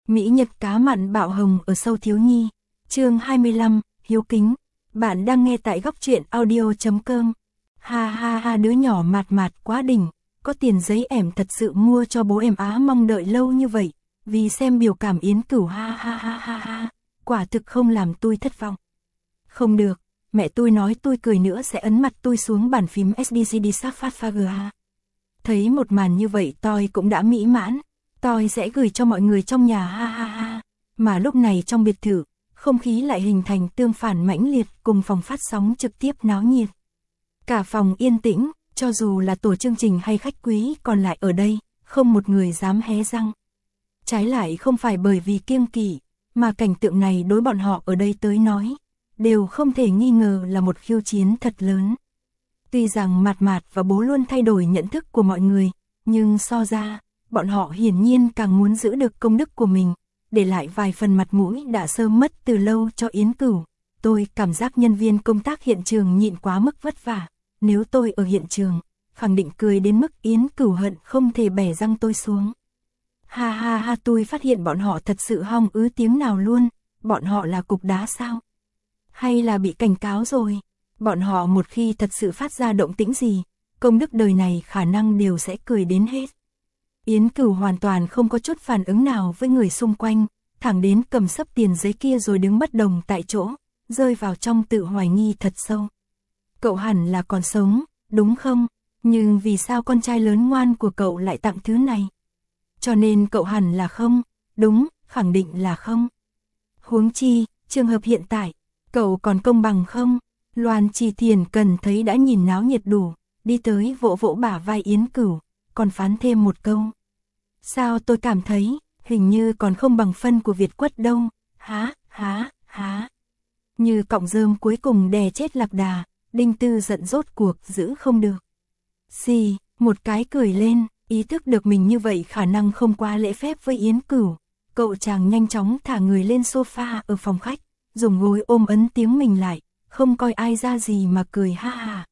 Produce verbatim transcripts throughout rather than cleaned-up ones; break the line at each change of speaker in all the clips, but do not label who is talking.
Mỹ Nhật cá mặn bạo hồng ở sâu thiếu nhi. Chương hai mươi lăm, hiếu kính. Bạn đang nghe tại góc truyện audio chấm com. Ha ha ha, đứa nhỏ mạt mạt quá đỉnh, có tiền giấy em thật sự mua cho bố em á, mong đợi lâu như vậy, vì xem biểu cảm Yến Cửu, ha ha ha ha ha, quả thực không làm tôi thất vọng. Không được, mẹ tôi nói tôi cười nữa sẽ ấn mặt tôi xuống bàn phím ét đê xê đê sát phát pha ga. Thấy một màn như vậy tôi cũng đã mỹ mãn, tôi sẽ gửi cho mọi người trong nhà, ha ha ha. Mà lúc này trong biệt thự, không khí lại hình thành tương phản mãnh liệt cùng phòng phát sóng trực tiếp náo nhiệt. Cả phòng yên tĩnh, cho dù là tổ chương trình hay khách quý còn lại ở đây, không một người dám hé răng. Trái lại không phải bởi vì kiêng kỵ, mà cảnh tượng này đối bọn họ ở đây tới nói, đều không thể nghi ngờ là một khiêu chiến thật lớn. Tuy rằng Mạt Mạt và bố luôn thay đổi nhận thức của mọi người, nhưng so ra, bọn họ hiển nhiên càng muốn giữ được công đức của mình, để lại vài phần mặt mũi đã sớm mất từ lâu cho Yến Cửu. Tôi cảm giác nhân viên công tác hiện trường nhịn quá mức vất vả, nếu tôi ở hiện trường, khẳng định cười đến mức Yến Cửu hận không thể bẻ răng tôi xuống. Ha ha ha, tôi phát hiện bọn họ thật sự hong ứ tiếng nào luôn, bọn họ là cục đá sao? Hay là bị cảnh cáo rồi? Bọn họ một khi thật sự phát ra động tĩnh gì, công đức đời này khả năng đều sẽ cười đến hết. Yến Cửu hoàn toàn không có chút phản ứng nào với người xung quanh, thẳng đến cầm sấp tiền giấy kia rồi đứng bất động tại chỗ, rơi vào trong tự hoài nghi thật sâu. Cậu hẳn là còn sống, đúng không? Nhưng vì sao con trai lớn ngoan của cậu lại tặng thứ này? Cho nên cậu hẳn là không, đúng, khẳng định là không. Huống chi, trường hợp hiện tại, cậu còn công bằng không? Loan Trì Thiền cần thấy đã nhìn náo nhiệt đủ, đi tới vỗ vỗ bả vai Yến Cửu, còn phán thêm một câu. Sao tôi cảm thấy, hình như còn không bằng phân của Việt Quất đâu, há, há, há. Như cọng rơm cuối cùng đè chết lạc đà, Đinh Tư giận rốt cuộc giữ không được. Xì, một cái cười lên, ý thức được mình như vậy khả năng không quá lễ phép với Yến Cửu. Cậu chàng nhanh chóng thả người lên sofa ở phòng khách, dùng gối ôm ấn tiếng mình lại, không coi ai ra gì mà cười ha ha.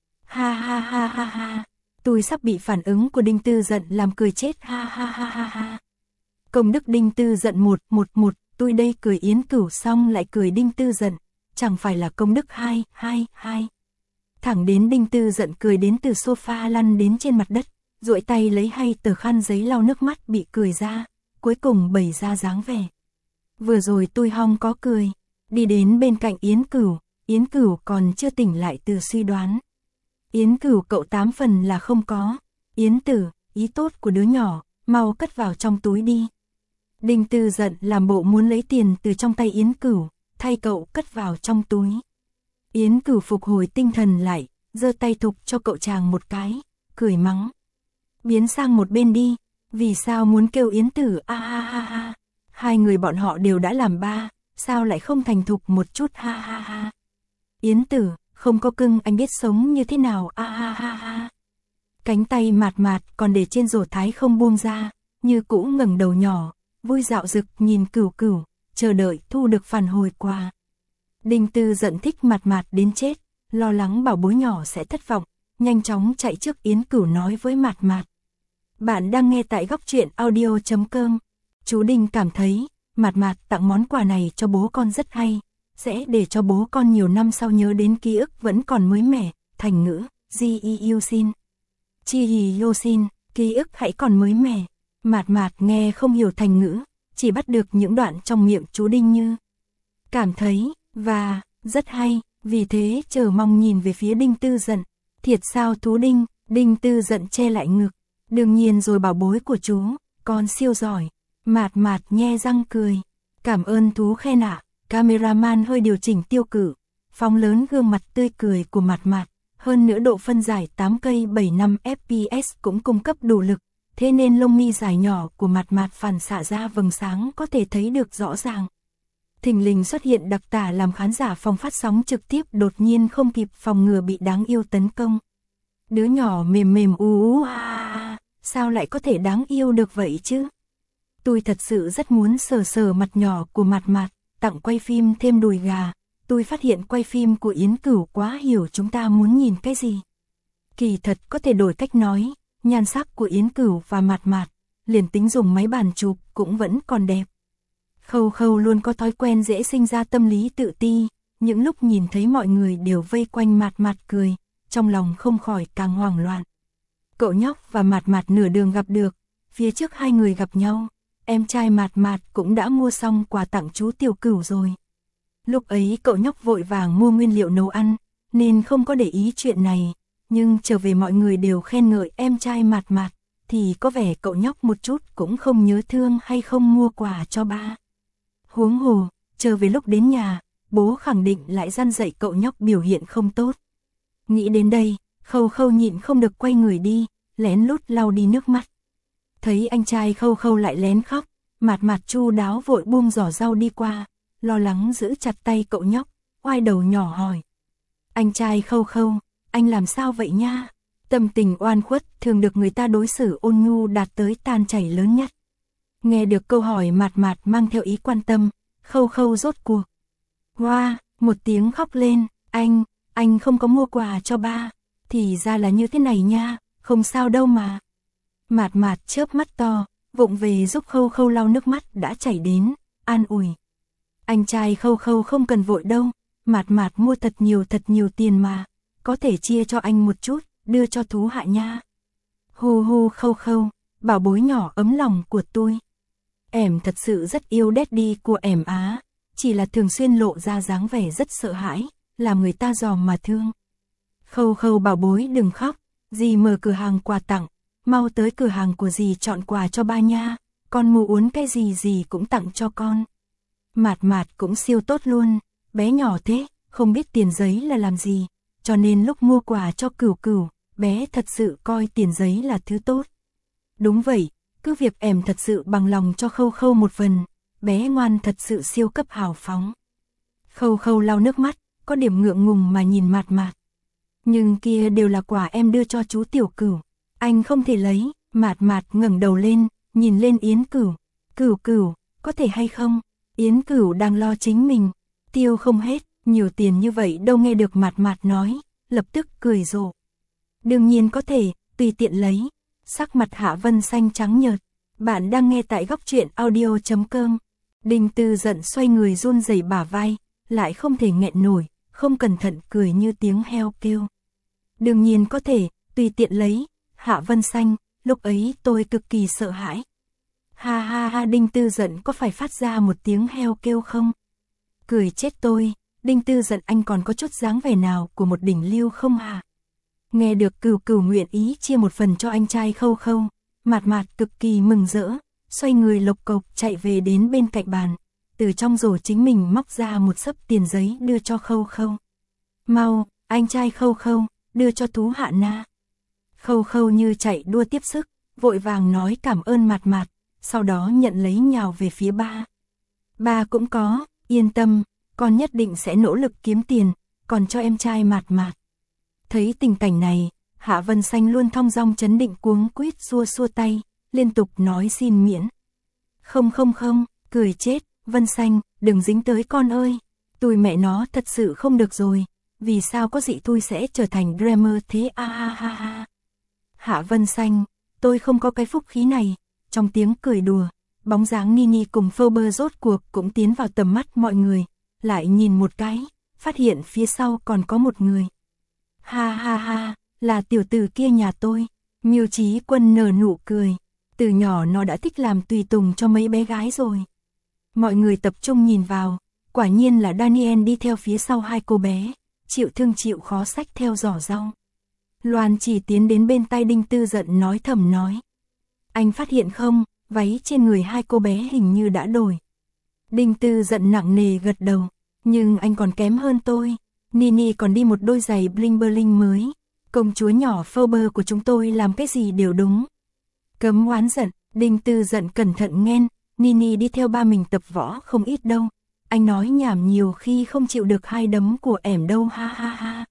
Ha ha ha ha ha. Tôi sắp bị phản ứng của Đinh Tư giận làm cười chết, ha ha ha ha ha. Công đức Đinh Tư giận một một một, tôi đây cười Yến Cửu xong lại cười Đinh Tư giận, chẳng phải là công đức hai hai hai. Thẳng đến Đinh Tư giận cười đến từ sofa lăn đến trên mặt đất, duỗi tay lấy hay tờ khăn giấy lau nước mắt bị cười ra, cuối cùng bày ra dáng vẻ. Vừa rồi tôi hong có cười, đi đến bên cạnh Yến Cửu, Yến Cửu còn chưa tỉnh lại từ suy đoán. Yến Cửu cậu tám phần là không có. Yến Tử, ý tốt của đứa nhỏ, mau cất vào trong túi đi. Đinh Tư giận làm bộ muốn lấy tiền từ trong tay Yến Cửu, thay cậu cất vào trong túi. Yến Cửu phục hồi tinh thần lại, giơ tay thục cho cậu chàng một cái, cười mắng. Biến sang một bên đi, vì sao muốn kêu Yến Tử, a ha ha ha. Hai người bọn họ đều đã làm ba, sao lại không thành thục một chút, ha ha ha. Yến Tử, không có cưng anh biết sống như thế nào, a ha ha ha. Cánh tay Mạt Mạt còn để trên rổ thái không buông ra, như cũ ngẩng đầu nhỏ, vui dạo dực nhìn Cửu Cửu, chờ đợi thu được phản hồi quà. Đinh Tư giận thích Mạt Mạt đến chết, lo lắng bảo bối nhỏ sẽ thất vọng, nhanh chóng chạy trước Yến Cửu nói với Mạt Mạt. Bạn đang nghe tại góc truyện audio chấm com. Chú Đinh cảm thấy, Mạt Mạt tặng món quà này cho bố con rất hay, sẽ để cho bố con nhiều năm sau nhớ đến ký ức vẫn còn mới mẻ, thành ngữ, Ji Yi Yosin. Chi Yi Yosin, ký ức hãy còn mới mẻ. Mạt Mạt nghe không hiểu thành ngữ, chỉ bắt được những đoạn trong miệng chú Đinh như cảm thấy, và, rất hay, vì thế chờ mong nhìn về phía Đinh Tư giận. Thiệt sao Thú Đinh, Đinh Tư giận che lại ngực. Đương nhiên rồi bảo bối của chú, con siêu giỏi. Mạt Mạt nhe răng cười. Cảm ơn Thú khen ạ. Cameraman hơi điều chỉnh tiêu cự, phóng lớn gương mặt tươi cười của Mạt Mạt, hơn nữa độ phân giải tám cây bảy mươi lăm ép pê ét cũng cung cấp đủ lực, thế nên lông mi dài nhỏ của Mạt Mạt phản xạ ra vầng sáng có thể thấy được rõ ràng. Thình lình xuất hiện đặc tả làm khán giả phòng phát sóng trực tiếp đột nhiên không kịp phòng ngừa bị đáng yêu tấn công. Đứa nhỏ mềm mềm u u à, sao lại có thể đáng yêu được vậy chứ? Tôi thật sự rất muốn sờ sờ mặt nhỏ của Mạt Mạt. Tặng quay phim thêm đùi gà, tôi phát hiện quay phim của Yến Cửu quá hiểu chúng ta muốn nhìn cái gì. Kỳ thật có thể đổi cách nói, nhan sắc của Yến Cửu và Mạt Mạt, liền tính dùng máy bàn chụp cũng vẫn còn đẹp. Khâu Khâu luôn có thói quen dễ sinh ra tâm lý tự ti, những lúc nhìn thấy mọi người đều vây quanh Mạt Mạt cười, trong lòng không khỏi càng hoảng loạn. Cậu nhóc và Mạt Mạt nửa đường gặp được, phía trước hai người gặp nhau, em trai Mạt Mạt cũng đã mua xong quà tặng chú Tiểu Cửu rồi. Lúc ấy cậu nhóc vội vàng mua nguyên liệu nấu ăn, nên không có để ý chuyện này, nhưng trở về mọi người đều khen ngợi em trai Mạt Mạt, thì có vẻ cậu nhóc một chút cũng không nhớ thương hay không mua quà cho ba. Huống hồ, chờ về lúc đến nhà, bố khẳng định lại răn dạy cậu nhóc biểu hiện không tốt. Nghĩ đến đây, Khâu Khâu nhịn không được quay người đi, lén lút lau đi nước mắt. Thấy anh trai Khâu Khâu lại lén khóc, Mạt Mạt chu đáo vội buông giỏ rau đi qua, lo lắng giữ chặt tay cậu nhóc, oai đầu nhỏ hỏi. Anh trai Khâu Khâu, anh làm sao vậy nha? Tâm tình oan khuất thường được người ta đối xử ôn nhu đạt tới tan chảy lớn nhất. Nghe được câu hỏi Mạt Mạt mang theo ý quan tâm, Khâu Khâu rốt cuộc. Hoa, một tiếng khóc lên, anh, anh không có mua quà cho ba, thì ra là như thế này nha, không sao đâu mà. Mạt Mạt chớp mắt to, vụng về giúp Khâu Khâu lau nước mắt đã chảy đến, an ủi. Anh trai Khâu Khâu không cần vội đâu, Mạt Mạt mua thật nhiều thật nhiều tiền mà, có thể chia cho anh một chút, đưa cho thú hạ nha. Hu hu Khâu Khâu, bảo bối nhỏ ấm lòng của tôi. Em thật sự rất yêu Daddy của em á, chỉ là thường xuyên lộ ra dáng vẻ rất sợ hãi, làm người ta dòm mà thương. Khâu Khâu bảo bối đừng khóc, dì mở cửa hàng quà tặng, mau tới cửa hàng của dì chọn quà cho ba nha, con muốn uống cái gì dì cũng tặng cho con. Mạt Mạt cũng siêu tốt luôn, bé nhỏ thế, không biết tiền giấy là làm gì, cho nên lúc mua quà cho Cửu Cửu, bé thật sự coi tiền giấy là thứ tốt. Đúng vậy, cứ việc em thật sự bằng lòng cho Khâu Khâu một phần, bé ngoan thật sự siêu cấp hào phóng. Khâu Khâu lau nước mắt, có điểm ngượng ngùng mà nhìn Mạt Mạt. Nhưng kia đều là quà em đưa cho chú Tiểu Cửu, anh không thể lấy. Mạt Mạt ngẩng đầu lên, nhìn lên Yến Cửu. Cửu Cửu, có thể hay không? Yến Cửu đang lo chính mình, tiêu không hết, nhiều tiền như vậy đâu nghe được Mạt Mạt nói, lập tức cười rộ. Đương nhiên có thể, tùy tiện lấy. Sắc mặt Hạ Vân xanh trắng nhợt. Bạn đang nghe tại góc truyện audio chấm com. Đinh Tư giận xoay người run rẩy bả vai, lại không thể nghẹn nổi, không cẩn thận cười như tiếng heo kêu. Đương nhiên có thể, tùy tiện lấy. Hạ Vân xanh, lúc ấy tôi cực kỳ sợ hãi. Ha ha ha, Đinh Tư giận có phải phát ra một tiếng heo kêu không? Cười chết tôi, Đinh Tư giận anh còn có chút dáng vẻ nào của một đỉnh lưu không hả? Nghe được Cửu Cửu nguyện ý chia một phần cho anh trai Khâu Khâu, Mạt Mạt cực kỳ mừng rỡ, xoay người lộc cộc chạy về đến bên cạnh bàn, từ trong rổ chính mình móc ra một xấp tiền giấy đưa cho Khâu Khâu. Mau, anh trai Khâu Khâu, đưa cho thú hạ na. Khâu Khâu như chạy đua tiếp sức, vội vàng nói cảm ơn Mạt Mạt, sau đó nhận lấy nhào về phía ba. Ba cũng có, yên tâm, con nhất định sẽ nỗ lực kiếm tiền, còn cho em trai Mạt Mạt. Thấy tình cảnh này, Hạ Vân xanh luôn thong dong chấn định cuống quýt xua xua tay, liên tục nói xin miễn. Không không không, cười chết, Vân xanh, đừng dính tới con ơi, tụi mẹ nó thật sự không được rồi, vì sao có dị tui sẽ trở thành dreamer thế a ha ha ha. Hạ Vân xanh, tôi không có cái phúc khí này. Trong tiếng cười đùa, bóng dáng Nini cùng Phoebe rốt cuộc cũng tiến vào tầm mắt mọi người, lại nhìn một cái, phát hiện phía sau còn có một người. Ha ha ha, là tiểu tử kia nhà tôi. Miêu Chí Quân nở nụ cười, từ nhỏ nó đã thích làm tùy tùng cho mấy bé gái rồi. Mọi người tập trung nhìn vào, quả nhiên là Daniel đi theo phía sau hai cô bé, chịu thương chịu khó xách theo giỏ rau. Loan chỉ tiến đến bên tay Đinh Tư giận nói thầm nói. Anh phát hiện không, váy trên người hai cô bé hình như đã đổi. Đinh Tư giận nặng nề gật đầu, nhưng anh còn kém hơn tôi. Nini còn đi một đôi giày bling bling mới. Công chúa nhỏ Phoebe của chúng tôi làm cái gì đều đúng. Cấm oán giận, Đinh Tư giận cẩn thận nghe, Nini đi theo ba mình tập võ không ít đâu. Anh nói nhảm nhiều khi không chịu được hai đấm của ẻm đâu ha ha ha.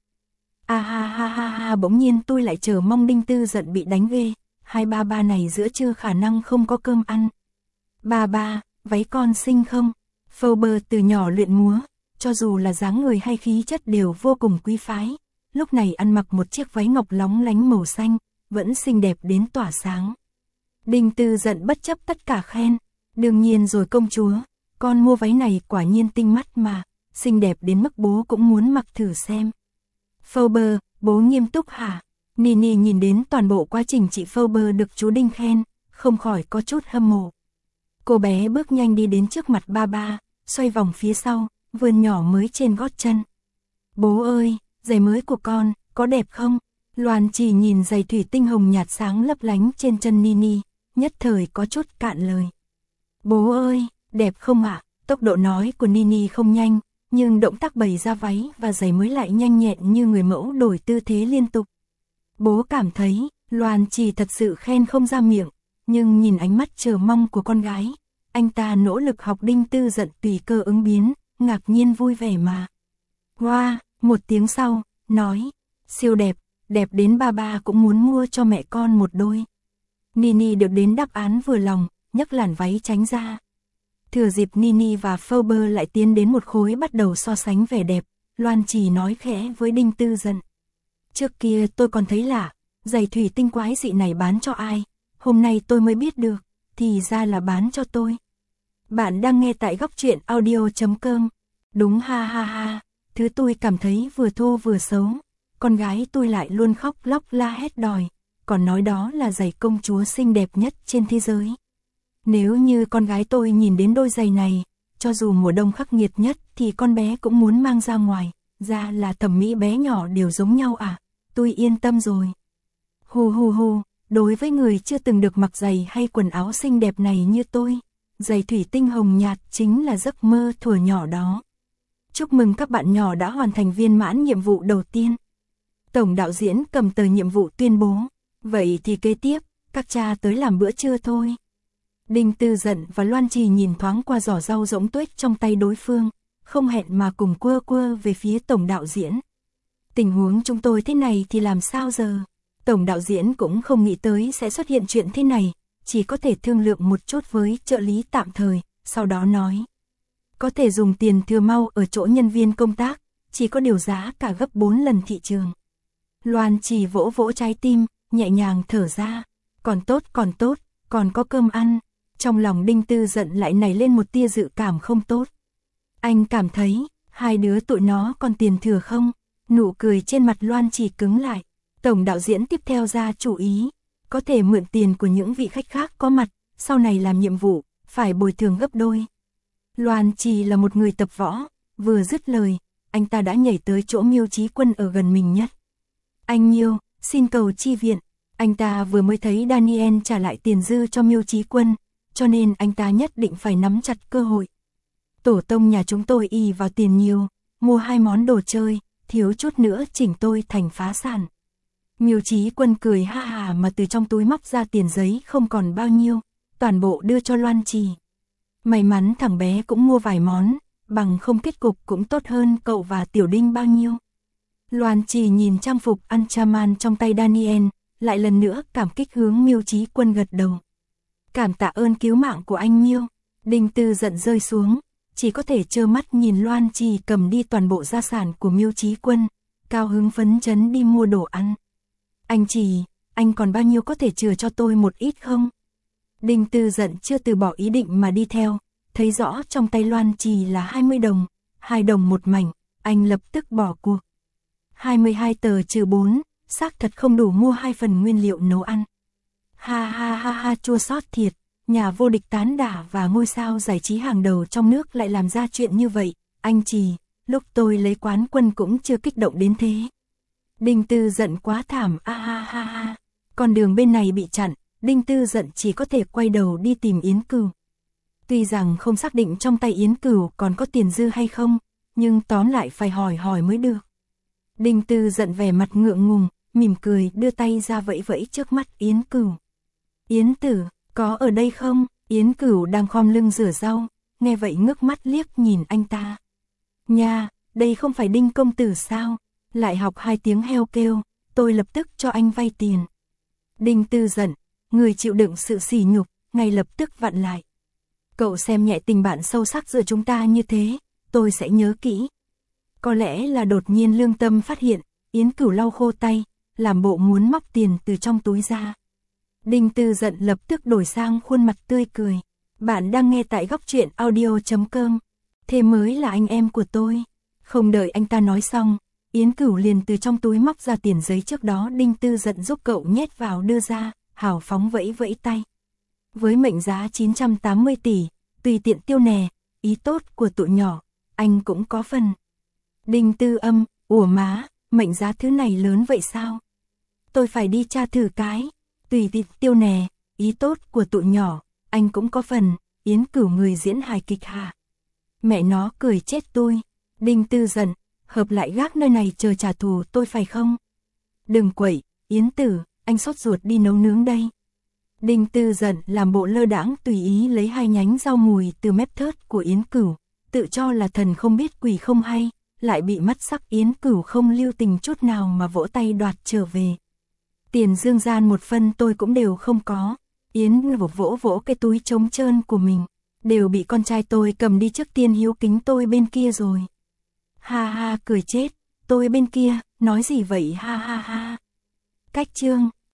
À ha ha ha ha, bỗng nhiên tôi lại chờ mong Đinh Tư giận bị đánh ghê. Hai ba ba này giữa trưa khả năng không có cơm ăn. Ba ba, váy con xinh không? Phoebe từ nhỏ luyện múa, cho dù là dáng người hay khí chất đều vô cùng quý phái. Lúc này ăn mặc một chiếc váy ngọc lóng lánh màu xanh, vẫn xinh đẹp đến tỏa sáng. Đinh Tư giận bất chấp tất cả khen. Đương nhiên rồi công chúa, con mua váy này quả nhiên tinh mắt mà, xinh đẹp đến mức bố cũng muốn mặc thử xem. Phoebe, bố nghiêm túc hả? Nini nhìn đến toàn bộ quá trình chị Phoebe được chú Đinh khen, không khỏi có chút hâm mộ. Cô bé bước nhanh đi đến trước mặt ba ba, xoay vòng phía sau, vươn nhỏ mới trên gót chân. Bố ơi, giày mới của con, có đẹp không? Loan chỉ nhìn giày thủy tinh hồng nhạt sáng lấp lánh trên chân Nini, nhất thời có chút cạn lời. Bố ơi, đẹp không ạ? Tốc độ nói của Nini không nhanh, nhưng động tác bày ra váy và giày mới lại nhanh nhẹn như người mẫu đổi tư thế liên tục. Bố cảm thấy, Loan chỉ thật sự khen không ra miệng, nhưng nhìn ánh mắt chờ mong của con gái, anh ta nỗ lực học Đinh Tư Dận tùy cơ ứng biến, ngạc nhiên vui vẻ mà. Wow, một tiếng sau, nói, siêu đẹp, đẹp đến ba ba cũng muốn mua cho mẹ con một đôi. Nini được đến đáp án vừa lòng, nhấc làn váy tránh ra. Thừa dịp Nini và Phoebe lại tiến đến một khối bắt đầu so sánh vẻ đẹp, Loan chỉ nói khẽ với Đinh Tư Dận. Trước kia tôi còn thấy lạ, giày thủy tinh quái dị này bán cho ai, hôm nay tôi mới biết được, thì ra là bán cho tôi. Bạn đang nghe tại góc truyện audio chấm com. Đúng ha ha ha, thứ tôi cảm thấy vừa thô vừa xấu, con gái tôi lại luôn khóc lóc la hét đòi, còn nói đó là giày công chúa xinh đẹp nhất trên thế giới. Nếu như con gái tôi nhìn đến đôi giày này, cho dù mùa đông khắc nghiệt nhất thì con bé cũng muốn mang ra ngoài, ra là thẩm mỹ bé nhỏ đều giống nhau à, tôi yên tâm rồi. Hù hù hù, đối với người chưa từng được mặc giày hay quần áo xinh đẹp này như tôi, giày thủy tinh hồng nhạt chính là giấc mơ thuở nhỏ đó. Chúc mừng các bạn nhỏ đã hoàn thành viên mãn nhiệm vụ đầu tiên. Tổng đạo diễn cầm tờ nhiệm vụ tuyên bố, vậy thì kế tiếp, các cha tới làm bữa trưa thôi. Đinh Tư Dận và Loan Trì nhìn thoáng qua giỏ rau rỗng tuếch trong tay đối phương, không hẹn mà cùng quơ quơ về phía tổng đạo diễn. Tình huống chúng tôi thế này thì làm sao giờ? Tổng đạo diễn cũng không nghĩ tới sẽ xuất hiện chuyện thế này, chỉ có thể thương lượng một chút với trợ lý tạm thời, sau đó nói. Có thể dùng tiền thừa mau ở chỗ nhân viên công tác, chỉ có điều giá cả gấp bốn lần thị trường. Loan chỉ vỗ vỗ trái tim, nhẹ nhàng thở ra. Còn tốt, còn tốt, còn có cơm ăn. Trong lòng Đinh Tư Dận lại nảy lên một tia dự cảm không tốt. Anh cảm thấy, hai đứa tụi nó còn tiền thừa không? Nụ cười trên mặt Loan chỉ cứng lại. Tổng đạo diễn tiếp theo ra chủ ý, có thể mượn tiền của những vị khách khác có mặt, sau này làm nhiệm vụ, phải bồi thường gấp đôi. Loan chỉ là một người tập võ, vừa dứt lời, anh ta đã nhảy tới chỗ Miêu Chí Quân ở gần mình nhất. Anh Miêu, xin cầu chi viện, anh ta vừa mới thấy Daniel trả lại tiền dư cho Miêu Chí Quân, cho nên anh ta nhất định phải nắm chặt cơ hội. Tổ tông nhà chúng tôi y vào tiền nhiều, mua hai món đồ chơi, thiếu chút nữa chỉnh tôi thành phá sản. Miêu Chí Quân cười ha hà mà từ trong túi móc ra tiền giấy không còn bao nhiêu, toàn bộ đưa cho Loan Trì. May mắn thằng bé cũng mua vài món, bằng không kết cục cũng tốt hơn cậu và Tiểu Đinh bao nhiêu. Loan Trì nhìn trang phục Anchaman trong tay Daniel, lại lần nữa cảm kích hướng Miêu Chí Quân gật đầu. Cảm tạ ơn cứu mạng của anh Miêu. Đinh Tư Dận rơi xuống, chỉ có thể trơ mắt nhìn Loan Trì cầm đi toàn bộ gia sản của Miêu Chí Quân, cao hứng phấn chấn đi mua đồ ăn. Anh Trì, anh còn bao nhiêu có thể chừa cho tôi một ít không? Đinh Tư Dận chưa từ bỏ ý định mà đi theo, thấy rõ trong tay Loan Trì là hai mươi đồng, hai đồng một mảnh, anh lập tức bỏ cuộc. hai mươi hai tờ trừ bốn, xác thật không đủ mua hai phần nguyên liệu nấu ăn. Ha ha ha ha, chua xót thiệt, nhà vô địch tán đả và ngôi sao giải trí hàng đầu trong nước lại làm ra chuyện như vậy, anh Trì, lúc tôi lấy quán quân cũng chưa kích động đến thế. Đinh Tư Dận quá thảm, a ha ha ha, con đường bên này bị chặn, Đinh Tư Dận chỉ có thể quay đầu đi tìm Yến Cửu. Tuy rằng không xác định trong tay Yến Cửu còn có tiền dư hay không, nhưng tóm lại phải hỏi hỏi mới được. Đinh Tư Dận vẻ mặt ngượng ngùng, mỉm cười đưa tay ra vẫy vẫy trước mắt Yến Cửu. Yến Tử, có ở đây không? Yến Cửu đang khom lưng rửa rau, nghe vậy ngước mắt liếc nhìn anh ta. Nha, đây không phải Đinh công tử sao? Lại học hai tiếng heo kêu, tôi lập tức cho anh vay tiền. Đinh Tư Dận, người chịu đựng sự sỉ nhục, ngay lập tức vặn lại. Cậu xem nhẹ tình bạn sâu sắc giữa chúng ta như thế, tôi sẽ nhớ kỹ. Có lẽ là đột nhiên lương tâm phát hiện, Yến Cửu lau khô tay, làm bộ muốn móc tiền từ trong túi ra. Đinh Tư Dận lập tức đổi sang khuôn mặt tươi cười. Bạn đang nghe tại góc truyện audio.com. Thế mới là anh em của tôi. Không đợi anh ta nói xong, Yến Cửu liền từ trong túi móc ra tiền giấy trước đó Đinh Tư Dận giúp cậu nhét vào đưa ra, hào phóng vẫy vẫy tay. Với mệnh giá chín trăm tám mươi tỷ, tùy tiện tiêu nè, ý tốt của tụi nhỏ, anh cũng có phần. Đinh Tư Âm, ủa má, mệnh giá thứ này lớn vậy sao? Tôi phải đi tra thử cái, tùy tiện tiêu nè, ý tốt của tụi nhỏ, anh cũng có phần. Yến Cửu người diễn hài kịch hả? Mẹ nó cười chết tôi. Đinh Tư Dận, hợp lại gác nơi này chờ trả thù tôi phải không? Đừng quậy, Yến Tử, anh sốt ruột đi nấu nướng đây. Đinh Tư Dận làm bộ lơ đãng tùy ý lấy hai nhánh rau mùi từ mép thớt của Yến Cửu, tự cho là thần không biết quỷ không hay, lại bị mắt sắc Yến Cửu không lưu tình chút nào mà vỗ tay đoạt trở về. Tiền dương gian một phân tôi cũng đều không có. Yến vỗ vỗ vỗ cái túi trống trơn của mình, đều bị con trai tôi cầm đi trước tiên, hiếu kính tôi bên kia rồi. Ha ha cười chết, tôi bên kia, nói gì vậy ha ha ha. Cách chương